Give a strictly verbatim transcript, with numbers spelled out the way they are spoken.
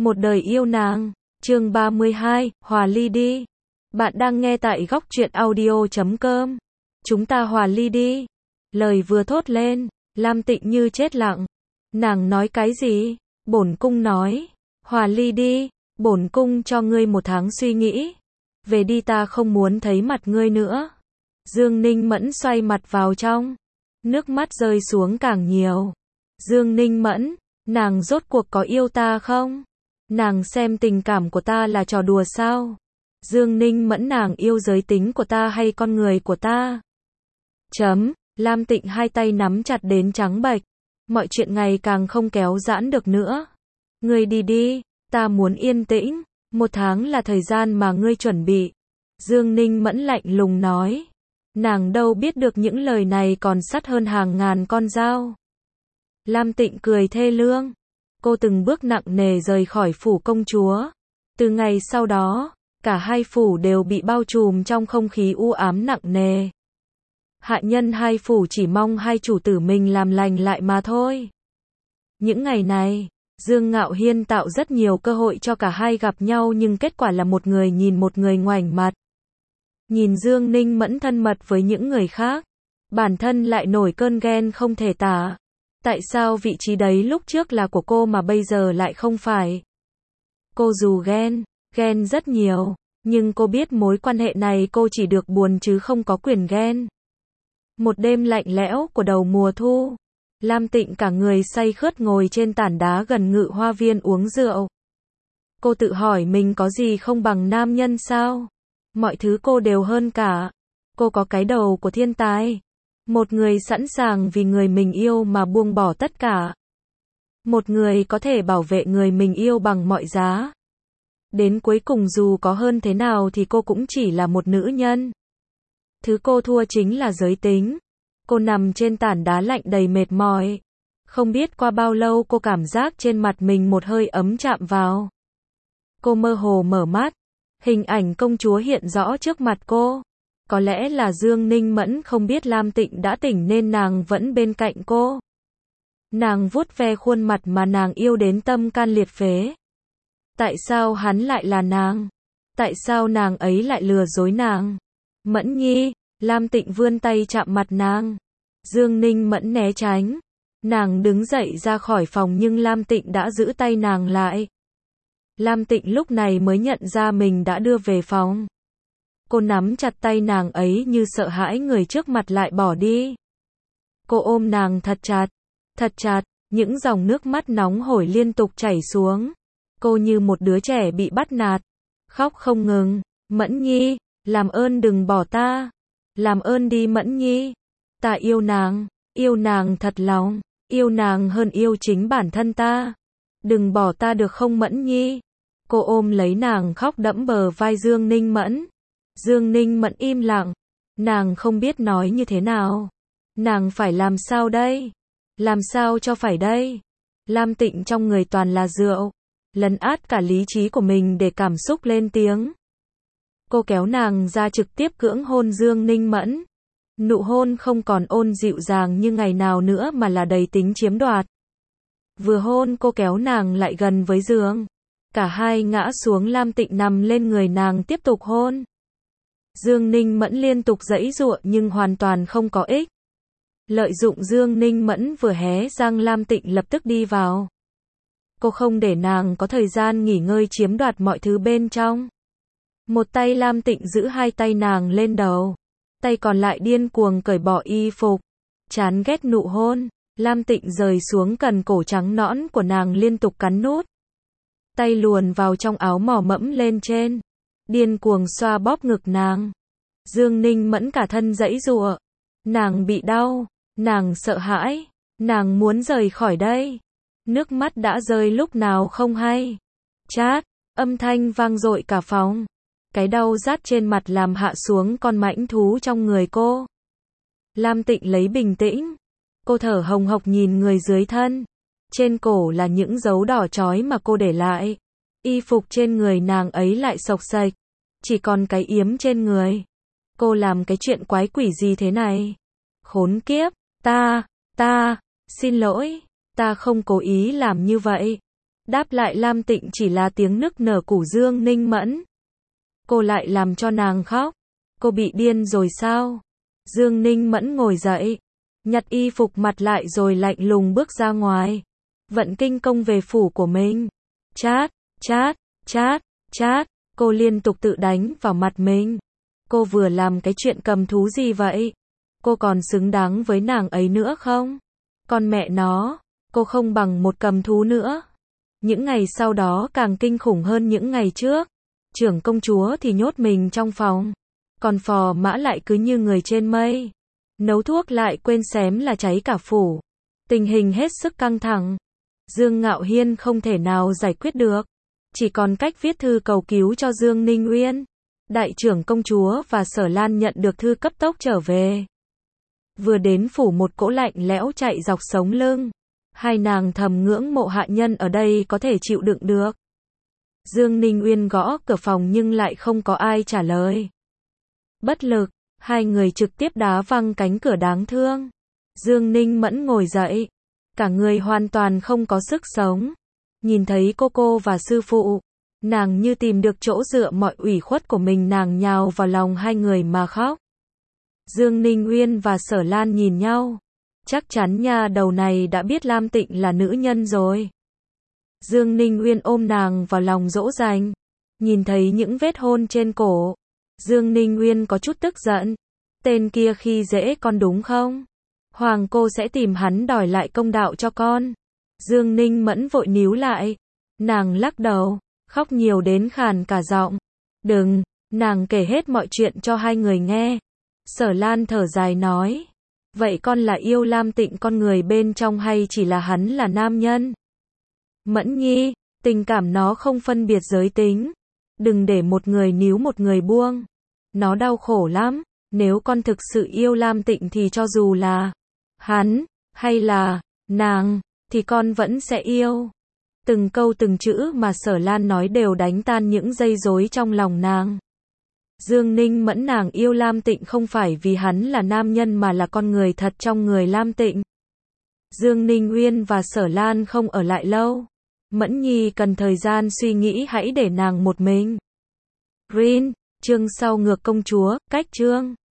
Một đời yêu nàng. Chương ba mươi hai, hòa ly đi. Bạn đang nghe tại góc truyện audio chấm com. Chúng ta hòa ly đi. Lời vừa thốt lên, Lam Tịnh như chết lặng. Nàng nói cái gì? Bổn cung nói, hòa ly đi, bổn cung cho ngươi một tháng suy nghĩ. Về đi, ta không muốn thấy mặt ngươi nữa. Dương Ninh Mẫn xoay mặt vào trong, nước mắt rơi xuống càng nhiều. Dương Ninh Mẫn, nàng rốt cuộc có yêu ta không? Nàng xem tình cảm của ta là trò đùa sao? Dương Ninh Mẫn, nàng yêu giới tính của ta hay con người của ta? Chấm. Lam Tịnh hai tay nắm chặt đến trắng bệch. Mọi chuyện ngày càng không kéo giãn được nữa. Ngươi đi đi, ta muốn yên tĩnh. Một tháng là thời gian mà ngươi chuẩn bị. Dương Ninh Mẫn lạnh lùng nói. Nàng đâu biết được những lời này còn sắt hơn hàng ngàn con dao. Lam Tịnh cười thê lương. Cô từng bước nặng nề rời khỏi phủ công chúa. Từ ngày sau đó, cả hai phủ đều bị bao trùm trong không khí u ám nặng nề. Hạ nhân hai phủ chỉ mong hai chủ tử mình làm lành lại mà thôi. Những ngày này, Dương Ngạo Hiên tạo rất nhiều cơ hội cho cả hai gặp nhau, nhưng kết quả là một người nhìn một người ngoảnh mặt. Nhìn Dương Ninh Mẫn thân mật với những người khác, bản thân lại nổi cơn ghen không thể tả. Tại sao vị trí đấy lúc trước là của cô mà bây giờ lại không phải? Cô dù ghen, ghen rất nhiều, nhưng cô biết mối quan hệ này cô chỉ được buồn chứ không có quyền ghen. Một đêm lạnh lẽo của đầu mùa thu, Lam Tịnh cả người say khướt ngồi trên tảng đá gần Ngự Hoa Viên uống rượu. Cô tự hỏi mình có gì không bằng nam nhân sao? Mọi thứ cô đều hơn cả. Cô có cái đầu của thiên tài. Một người sẵn sàng vì người mình yêu mà buông bỏ tất cả. Một người có thể bảo vệ người mình yêu bằng mọi giá. Đến cuối cùng dù có hơn thế nào thì cô cũng chỉ là một nữ nhân. Thứ cô thua chính là giới tính. Cô nằm trên tảng đá lạnh đầy mệt mỏi. Không biết qua bao lâu cô cảm giác trên mặt mình một hơi ấm chạm vào. Cô mơ hồ mở mắt. Hình ảnh công chúa hiện rõ trước mặt cô. Có lẽ là Dương Ninh Mẫn không biết Lam Tịnh đã tỉnh nên nàng vẫn bên cạnh cô. Nàng vuốt ve khuôn mặt mà nàng yêu đến tâm can liệt phế. Tại sao hắn lại là nàng? Tại sao nàng ấy lại lừa dối nàng? Mẫn Nhi, Lam Tịnh vươn tay chạm mặt nàng. Dương Ninh Mẫn né tránh. Nàng đứng dậy ra khỏi phòng nhưng Lam Tịnh đã giữ tay nàng lại. Lam Tịnh lúc này mới nhận ra mình đã đưa về phòng. Cô nắm chặt tay nàng ấy như sợ hãi người trước mặt lại bỏ đi. Cô ôm nàng thật chặt, thật chặt, những dòng nước mắt nóng hổi liên tục chảy xuống. Cô như một đứa trẻ bị bắt nạt, khóc không ngừng. Mẫn Nhi, làm ơn đừng bỏ ta. Làm ơn đi Mẫn Nhi. Ta yêu nàng, yêu nàng thật lòng, yêu nàng hơn yêu chính bản thân ta. Đừng bỏ ta được không Mẫn Nhi? Cô ôm lấy nàng khóc đẫm bờ vai Dương Ninh Mẫn. Dương Ninh Mẫn im lặng. Nàng không biết nói như thế nào. Nàng phải làm sao đây? Làm sao cho phải đây? Lam Tịnh trong người toàn là rượu. Lấn át cả lý trí của mình để cảm xúc lên tiếng. Cô kéo nàng ra trực tiếp cưỡng hôn Dương Ninh Mẫn. Nụ hôn không còn ôn dịu dàng như ngày nào nữa mà là đầy tính chiếm đoạt. Vừa hôn cô kéo nàng lại gần với giường. Cả hai ngã xuống, Lam Tịnh nằm lên người nàng tiếp tục hôn. Dương Ninh Mẫn liên tục giãy giụa nhưng hoàn toàn không có ích. Lợi dụng Dương Ninh Mẫn vừa hé răng, Lam Tịnh lập tức đi vào. Cô không để nàng có thời gian nghỉ ngơi, chiếm đoạt mọi thứ bên trong. Một tay Lam Tịnh giữ hai tay nàng lên đầu. Tay còn lại điên cuồng cởi bỏ y phục. Chán ghét nụ hôn, Lam Tịnh rời xuống cần cổ trắng nõn của nàng, liên tục cắn nút. Tay luồn vào trong áo mỏ mẫm lên trên. Điên cuồng xoa bóp ngực nàng. Dương Ninh Mẫn cả thân giãy giụa. Nàng bị đau. Nàng sợ hãi. Nàng muốn rời khỏi đây. Nước mắt đã rơi lúc nào không hay. Chát. Âm thanh vang dội cả phòng. Cái đau rát trên mặt làm hạ xuống con mãnh thú trong người cô. Lam Tịnh lấy bình tĩnh. Cô thở hồng hộc nhìn người dưới thân. Trên cổ là những dấu đỏ chói mà cô để lại. Y phục trên người nàng ấy lại xộc xệch. Chỉ còn cái yếm trên người. Cô làm cái chuyện quái quỷ gì thế này? Khốn kiếp, ta, ta, xin lỗi, ta không cố ý làm như vậy. Đáp lại Lam Tịnh chỉ là tiếng nức nở của Dương Ninh Mẫn. Cô lại làm cho nàng khóc. Cô bị điên rồi sao? Dương Ninh Mẫn ngồi dậy, nhặt y phục mặt lại rồi lạnh lùng bước ra ngoài. Vận kinh công về phủ của mình. Chát, chát, chát, chát, cô liên tục tự đánh vào mặt mình. Cô vừa làm cái chuyện cầm thú gì vậy? Cô còn xứng đáng với nàng ấy nữa không? Con mẹ nó, cô không bằng một cầm thú nữa. Những ngày sau đó càng kinh khủng hơn những ngày trước. Trưởng công chúa thì nhốt mình trong phòng, còn phò mã lại cứ như người trên mây. Nấu thuốc lại quên xém là cháy cả phủ. Tình hình hết sức căng thẳng. Dương Ngạo Hiên không thể nào giải quyết được. Chỉ còn cách viết thư cầu cứu cho Dương Ninh Uyên. Đại trưởng công chúa và Sở Lan nhận được thư cấp tốc trở về. Vừa đến phủ một cỗ lạnh lẽo chạy dọc sống lưng. Hai nàng thầm ngưỡng mộ hạ nhân ở đây có thể chịu đựng được. Dương Ninh Uyên gõ cửa phòng nhưng lại không có ai trả lời. Bất lực, hai người trực tiếp đá văng cánh cửa đáng thương. Dương Ninh Mẫn ngồi dậy, cả người hoàn toàn không có sức sống. Nhìn thấy cô cô và sư phụ, nàng như tìm được chỗ dựa mọi ủy khuất của mình, nàng nhào vào lòng hai người mà khóc. Dương Ninh Uyên và Sở Lan nhìn nhau. Chắc chắn nha đầu này đã biết Lam Tịnh là nữ nhân rồi. Dương Ninh Uyên ôm nàng vào lòng dỗ dành. Nhìn thấy những vết hôn trên cổ, Dương Ninh Uyên có chút tức giận. Tên kia khi dễ con đúng không? Hoàng cô sẽ tìm hắn đòi lại công đạo cho con. Dương Ninh Mẫn vội níu lại. Nàng lắc đầu, khóc nhiều đến khàn cả giọng. Đừng, nàng kể hết mọi chuyện cho hai người nghe. Sở Lan thở dài nói. Vậy con là yêu Lam Tịnh con người bên trong hay chỉ là hắn là nam nhân? Mẫn nhi, tình cảm nó không phân biệt giới tính. Đừng để một người níu một người buông. Nó đau khổ lắm. Nếu con thực sự yêu Lam Tịnh thì cho dù là hắn, hay là nàng, thì con vẫn sẽ yêu. Từng câu từng chữ mà Sở Lan nói đều đánh tan những dây rối trong lòng nàng. Dương Ninh Mẫn, nàng yêu Lam Tịnh không phải vì hắn là nam nhân mà là con người thật trong người Lam Tịnh. Dương Ninh Uyên và Sở Lan không ở lại lâu. Mẫn nhi cần thời gian suy nghĩ, hãy để nàng một mình. Rin, chương sau ngược công chúa, cách chương.